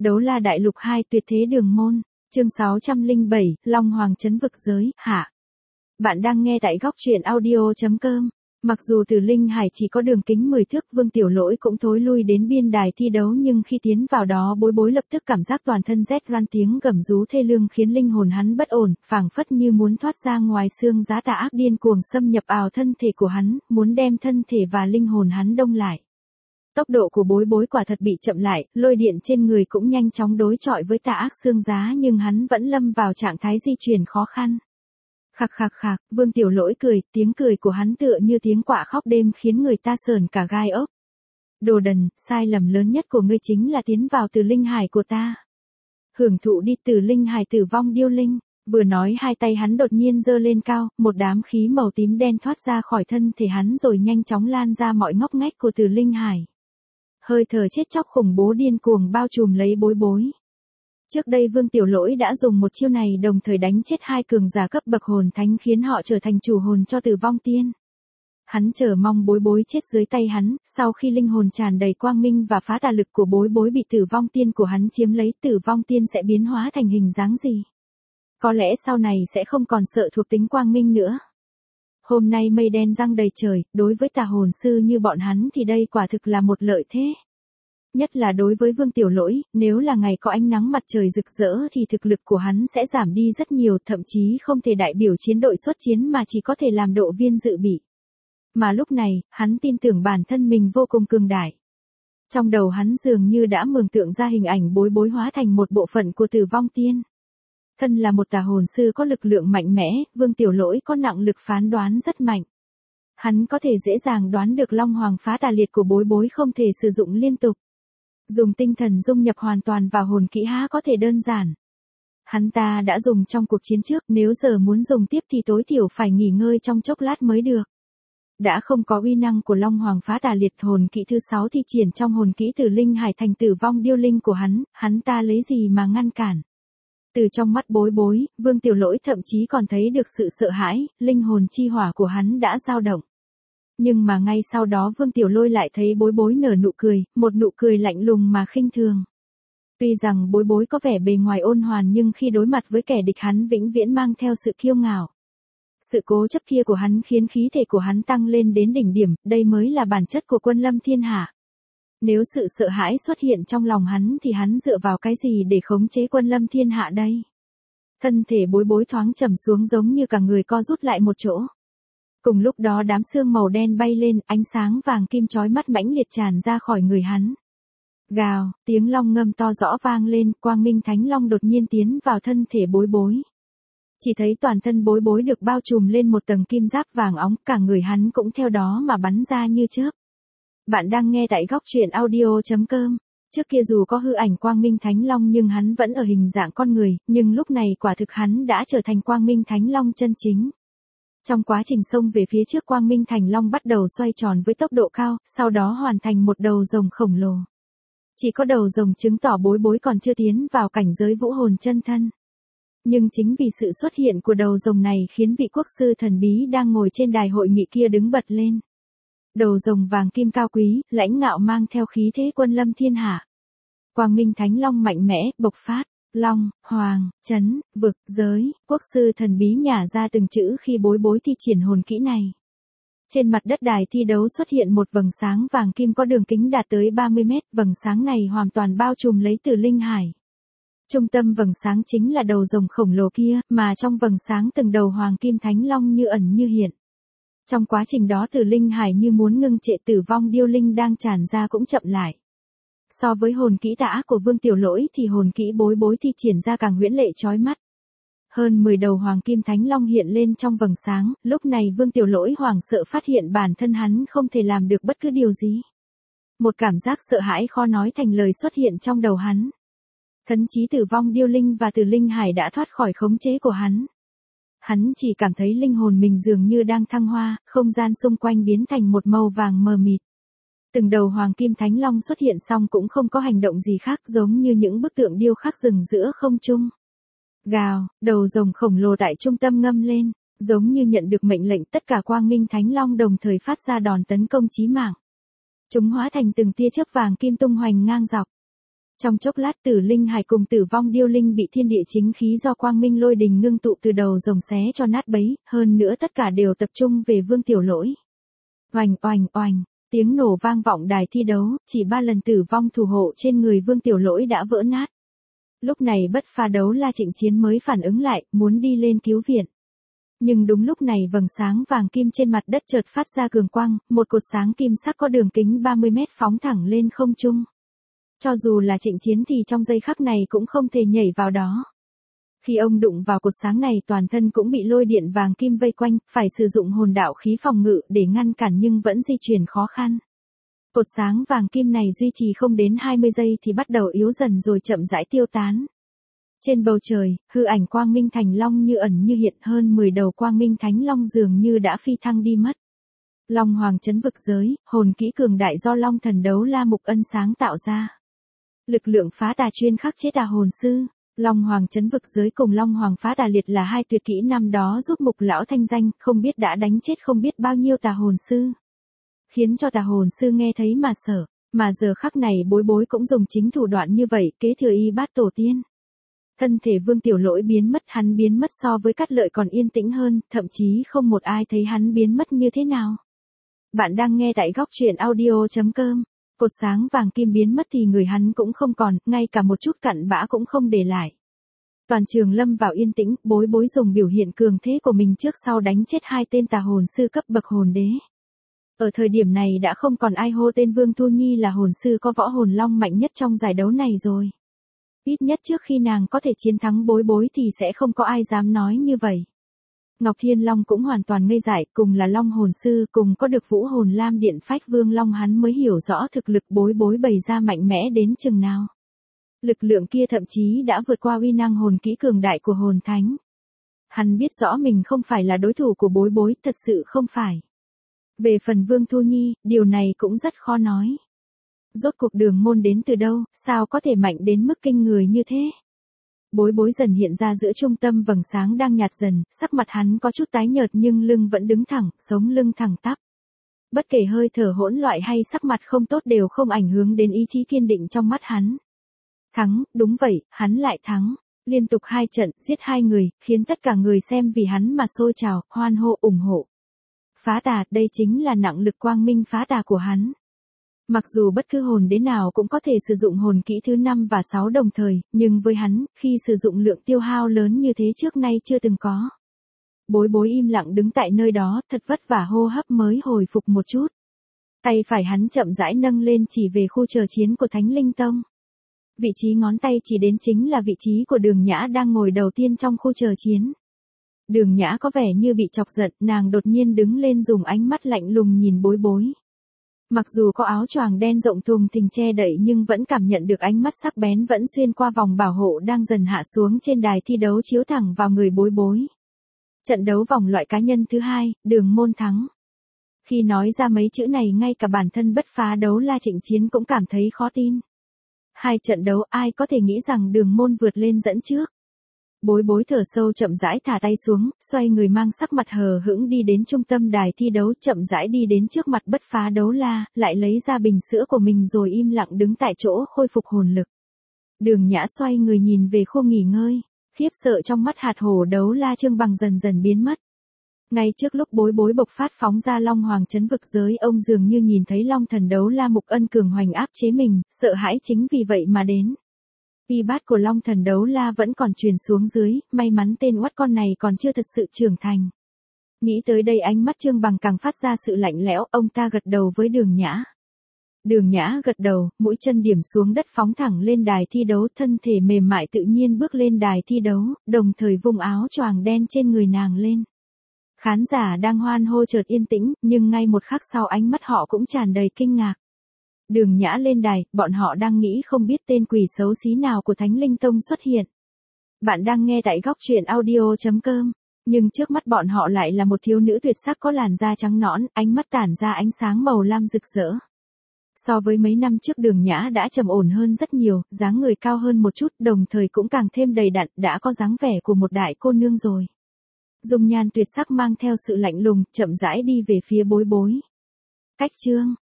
Đấu La Đại Lục 2 Tuyệt Thế Đường Môn, chương 607, Long Hoàng trấn vực giới, hạ. Bạn đang nghe tại góc truyện audio.com. Mặc dù từ Linh Hải chỉ có đường kính 10 thước, Vương Tiểu Lỗi cũng thối lui đến biên đài thi đấu, nhưng khi tiến vào đó Bối Bối lập tức cảm giác toàn thân rét run, tiếng gầm rú thê lương khiến linh hồn hắn bất ổn, phảng phất như muốn thoát ra ngoài xương giá tà ác điên cuồng xâm nhập vào thân thể của hắn, muốn đem thân thể và linh hồn hắn đông lại. Tốc độ của Bối Bối quả thật bị chậm lại, lôi điện trên người cũng nhanh chóng đối chọi với tà ác xương giá, nhưng hắn vẫn lâm vào trạng thái di chuyển khó khăn. Khạc khạc khạc, Vương Tiểu Lỗi cười, tiếng cười của hắn tựa như tiếng quạ khóc đêm khiến người ta sởn cả gai ốc. Đồ đần, sai lầm lớn nhất của ngươi chính là tiến vào từ linh hải của ta. Hưởng thụ đi, từ linh hải tử vong điêu linh. Vừa nói, hai tay hắn đột nhiên giơ lên cao, một đám khí màu tím đen thoát ra khỏi thân thể hắn rồi nhanh chóng lan ra mọi ngóc ngách của từ linh hải. Hơi thở chết chóc khủng bố điên cuồng bao trùm lấy Bối Bối. Trước đây Vương Tiểu Lỗi đã dùng một chiêu này đồng thời đánh chết hai cường giả cấp bậc hồn thánh, khiến họ trở thành chủ hồn cho Tử Vong Tiên. Hắn chờ mong Bối Bối chết dưới tay hắn, sau khi linh hồn tràn đầy quang minh và phá tà lực của Bối Bối bị Tử Vong Tiên của hắn chiếm lấy, Tử Vong Tiên sẽ biến hóa thành hình dáng gì? Có lẽ sau này sẽ không còn sợ thuộc tính quang minh nữa. Hôm nay mây đen giăng đầy trời, đối với tà hồn sư như bọn hắn thì đây quả thực là một lợi thế. Nhất là đối với Vương Tiểu Lỗi, nếu là ngày có ánh nắng mặt trời rực rỡ thì thực lực của hắn sẽ giảm đi rất nhiều, thậm chí không thể đại biểu chiến đội xuất chiến mà chỉ có thể làm độ viên dự bị. Mà lúc này, hắn tin tưởng bản thân mình vô cùng cường đại. Trong đầu hắn dường như đã mường tượng ra hình ảnh Bối Bối hóa thành một bộ phận của Tử Vong Tiên. Thân là một tà hồn sư có lực lượng mạnh mẽ, Vương Tiểu Lỗi có năng lực phán đoán rất mạnh. Hắn có thể dễ dàng đoán được Long Hoàng phá tà liệt của Bối Bối không thể sử dụng liên tục. Dùng tinh thần dung nhập hoàn toàn vào hồn kỹ há có thể đơn giản. Hắn ta đã dùng trong cuộc chiến trước, nếu giờ muốn dùng tiếp thì tối thiểu phải nghỉ ngơi trong chốc lát mới được. Đã không có uy năng của Long Hoàng phá tà liệt, hồn kỹ thứ 6 thi triển trong hồn kỹ Tử Linh Hải thành Tử Vong Điêu Linh của hắn ta lấy gì mà ngăn cản. Từ trong mắt Bối Bối, Vương Tiểu Lỗi thậm chí còn thấy được sự sợ hãi, linh hồn chi hỏa của hắn đã dao động. Nhưng mà ngay sau đó Vương Tiểu Lôi lại thấy Bối Bối nở nụ cười, một nụ cười lạnh lùng mà khinh thường. Tuy rằng Bối Bối có vẻ bề ngoài ôn hoàn, nhưng khi đối mặt với kẻ địch hắn vĩnh viễn mang theo sự kiêu ngạo. Sự cố chấp kia của hắn khiến khí thể của hắn tăng lên đến đỉnh điểm, đây mới là bản chất của quân lâm thiên hạ. Nếu sự sợ hãi xuất hiện trong lòng hắn thì hắn dựa vào cái gì để khống chế quân lâm thiên hạ đây? Thân thể Bối Bối thoáng trầm xuống giống như cả người co rút lại một chỗ. Cùng lúc đó đám sương màu đen bay lên, ánh sáng vàng kim chói mắt mãnh liệt tràn ra khỏi người hắn. Gào, tiếng long ngâm to rõ vang lên, quang minh thánh long đột nhiên tiến vào thân thể Bối Bối. Chỉ thấy toàn thân Bối Bối được bao trùm lên một tầng kim giáp vàng óng, cả người hắn cũng theo đó mà bắn ra như chớp. Bạn đang nghe tại góc truyện audio.com. Trước kia dù có hư ảnh quang minh thánh long nhưng hắn vẫn ở hình dạng con người, nhưng lúc này quả thực hắn đã trở thành quang minh thánh long chân chính. Trong quá trình xông về phía trước, quang minh thành long bắt đầu xoay tròn với tốc độ cao, sau đó hoàn thành một đầu rồng khổng lồ. Chỉ có đầu rồng chứng tỏ Bối Bối còn chưa tiến vào cảnh giới vũ hồn chân thân. Nhưng chính vì sự xuất hiện của đầu rồng này khiến vị quốc sư thần bí đang ngồi trên đài hội nghị kia đứng bật lên. Đầu rồng vàng kim cao quý, lãnh ngạo mang theo khí thế quân lâm thiên hạ. Quang minh thánh long mạnh mẽ, bộc phát. Long, Hoàng, Trấn, Vực, Giới, quốc sư thần bí nhả ra từng chữ khi Bối Bối thi triển hồn kỹ này. Trên mặt đất đài thi đấu xuất hiện một vầng sáng vàng kim có đường kính đạt tới 30 mét, vầng sáng này hoàn toàn bao trùm lấy Tử Linh Hải. Trung tâm vầng sáng chính là đầu rồng khổng lồ kia, mà trong vầng sáng từng đầu hoàng kim thánh long như ẩn như hiện. Trong quá trình đó Tử Linh Hải như muốn ngưng trệ, Tử Vong Điêu Linh đang tràn ra cũng chậm lại. So với hồn kỹ tà ác của Vương Tiểu Lỗi thì hồn kỹ Bối Bối thi triển ra càng huyễn lệ chói mắt. Hơn 10 đầu hoàng kim thánh long hiện lên trong vầng sáng, lúc này Vương Tiểu Lỗi hoảng sợ phát hiện bản thân hắn không thể làm được bất cứ điều gì. Một cảm giác sợ hãi khó nói thành lời xuất hiện trong đầu hắn. Thấn chí Tử Vong Điêu Linh và Tử Linh Hải đã thoát khỏi khống chế của hắn. Hắn chỉ cảm thấy linh hồn mình dường như đang thăng hoa, không gian xung quanh biến thành một màu vàng mờ mịt. Từng đầu hoàng kim thánh long xuất hiện xong cũng không có hành động gì khác, giống như những bức tượng điêu khắc rừng giữa không trung. Gào, đầu rồng khổng lồ tại trung tâm ngâm lên, giống như nhận được mệnh lệnh, tất cả quang minh thánh long đồng thời phát ra đòn tấn công chí mạng. Chúng hóa thành từng tia chớp vàng kim tung hoành ngang dọc. Trong chốc lát Tử Linh Hải cùng Tử Vong Điêu Linh bị thiên địa chính khí do quang minh lôi đình ngưng tụ từ đầu rồng xé cho nát bấy, hơn nữa tất cả đều tập trung về Vương Tiểu Lỗi. Oành oành oành, tiếng nổ vang vọng đài thi đấu, chỉ 3 lần tử vong thủ hộ trên người Vương Tiểu Lỗi đã vỡ nát. Lúc này Bất Phá Đấu La Trịnh Chiến mới phản ứng lại, muốn đi lên cứu viện. Nhưng đúng lúc này vầng sáng vàng kim trên mặt đất chợt phát ra cường quang, một cột sáng kim sắc có đường kính 30 mét phóng thẳng lên không trung. Cho dù là Trịnh Chiến thì trong giây khắc này cũng không thể nhảy vào đó. Khi ông đụng vào cột sáng này toàn thân cũng bị lôi điện vàng kim vây quanh, phải sử dụng hồn đạo khí phòng ngự để ngăn cản nhưng vẫn di chuyển khó khăn. Cột sáng vàng kim này duy trì không đến 20 giây thì bắt đầu yếu dần rồi chậm rãi tiêu tán. Trên bầu trời, hư ảnh quang minh thành long như ẩn như hiện, hơn 10 đầu quang minh thánh long dường như đã phi thăng đi mất. Long Hoàng trấn vực giới, hồn kỹ cường đại do Long Thần Đấu La Mục Ân sáng tạo ra. Lực lượng phá tà chuyên khắc chế tà hồn sư. Long Hoàng trấn vực giới cùng Long Hoàng phá tà liệt là hai tuyệt kỹ năm đó giúp Mục lão thanh danh, không biết đã đánh chết không biết bao nhiêu tà hồn sư. Khiến cho tà hồn sư nghe thấy mà sợ, mà giờ khắc này Bối Bối cũng dùng chính thủ đoạn như vậy, kế thừa y bát tổ tiên. Thân thể Vương Tiểu Lỗi biến mất, hắn biến mất so với Cát Lợi còn yên tĩnh hơn, thậm chí không một ai thấy hắn biến mất như thế nào. Bạn đang nghe tại góc truyện audio.com. Cột sáng vàng kim biến mất thì người hắn cũng không còn, ngay cả một chút cặn bã cũng không để lại. Toàn trường lâm vào yên tĩnh, Bối Bối dùng biểu hiện cường thế của mình trước sau đánh chết 2 tên tà hồn sư cấp bậc hồn đế. Ở thời điểm này đã không còn ai hô tên Vương Thu Nhi là hồn sư có võ hồn long mạnh nhất trong giải đấu này rồi. Ít nhất trước khi nàng có thể chiến thắng Bối Bối thì sẽ không có ai dám nói như vậy. Ngọc Thiên Long cũng hoàn toàn ngây dại, cùng là Long hồn sư, cùng có được vũ hồn lam điện phách vương long, hắn mới hiểu rõ thực lực Bối Bối bày ra mạnh mẽ đến chừng nào. Lực lượng kia thậm chí đã vượt qua uy năng hồn kỹ cường đại của hồn thánh. Hắn biết rõ mình không phải là đối thủ của Bối Bối, thật sự không phải. Về phần Vương Thu Nhi, điều này cũng rất khó nói. Rốt cuộc Đường Môn đến từ đâu, sao có thể mạnh đến mức kinh người như thế? Bối Bối dần hiện ra giữa trung tâm vầng sáng đang nhạt dần, sắc mặt hắn có chút tái nhợt nhưng lưng vẫn đứng thẳng, sống lưng thẳng tắp. Bất kể hơi thở hỗn loạn hay sắc mặt không tốt đều không ảnh hưởng đến ý chí kiên định trong mắt hắn. Thắng, đúng vậy, hắn lại thắng. Liên tục 2 trận, giết 2 người, khiến tất cả người xem vì hắn mà sôi trào, hoan hô ủng hộ. Phá tà, đây chính là nặng lực quang minh phá tà của hắn. Mặc dù bất cứ hồn đế nào cũng có thể sử dụng hồn kỹ thứ 5 và 6 đồng thời, nhưng với hắn, khi sử dụng lượng tiêu hao lớn như thế trước nay chưa từng có. Bối Bối im lặng đứng tại nơi đó, thật vất vả hô hấp mới hồi phục một chút. Tay phải hắn chậm rãi nâng lên chỉ về khu chờ chiến của Thánh Linh Tông. Vị trí ngón tay chỉ đến chính là vị trí của Đường Nhã đang ngồi đầu tiên trong khu chờ chiến. Đường Nhã có vẻ như bị chọc giận, nàng đột nhiên đứng lên dùng ánh mắt lạnh lùng nhìn Bối Bối. Mặc dù có áo choàng đen rộng thùng thình che đậy nhưng vẫn cảm nhận được ánh mắt sắc bén vẫn xuyên qua vòng bảo hộ đang dần hạ xuống trên đài thi đấu chiếu thẳng vào người Bối Bối. Trận đấu vòng loại cá nhân thứ 2, Đường Môn thắng. Khi nói ra mấy chữ này ngay cả bản thân Bất Phá Đấu La Trịnh Chiến cũng cảm thấy khó tin. 2 trận đấu ai có thể nghĩ rằng Đường Môn vượt lên dẫn trước. Bối Bối thở sâu chậm rãi thả tay xuống, xoay người mang sắc mặt hờ hững đi đến trung tâm đài thi đấu, chậm rãi đi đến trước mặt Bất Phá Đấu La, lại lấy ra bình sữa của mình rồi im lặng đứng tại chỗ khôi phục hồn lực. Đường Nhã xoay người nhìn về khu nghỉ ngơi, khiếp sợ trong mắt hạt hổ Đấu La Trương Bằng dần dần biến mất. Ngay trước lúc Bối Bối bộc phát phóng ra Long Hoàng trấn vực giới, ông dường như nhìn thấy Long Thần Đấu La Mục Ân cường hoành áp chế mình, sợ hãi chính vì vậy mà đến. Y bát của Long Thần Đấu La vẫn còn truyền xuống dưới, may mắn tên oắt con này còn chưa thật sự trưởng thành. Nghĩ tới đây ánh mắt Trương Bằng càng phát ra sự lạnh lẽo, ông ta gật đầu với Đường Nhã. Đường Nhã gật đầu, mũi chân điểm xuống đất phóng thẳng lên đài thi đấu, thân thể mềm mại tự nhiên bước lên đài thi đấu, đồng thời vung áo choàng đen trên người nàng lên. Khán giả đang hoan hô chợt yên tĩnh, nhưng ngay một khắc sau ánh mắt họ cũng tràn đầy kinh ngạc. Đường Nhã lên đài, bọn họ đang nghĩ không biết tên quỷ xấu xí nào của Thánh Linh Tông xuất hiện. Bạn đang nghe tại góc truyện audio.com, nhưng trước mắt bọn họ lại là một thiếu nữ tuyệt sắc có làn da trắng nõn, ánh mắt tản ra ánh sáng màu lam rực rỡ. So với mấy năm trước Đường Nhã đã trầm ổn hơn rất nhiều, dáng người cao hơn một chút, đồng thời cũng càng thêm đầy đặn, đã có dáng vẻ của một đại cô nương rồi. Dung nhan tuyệt sắc mang theo sự lạnh lùng, chậm rãi đi về phía Bối Bối. Cách chương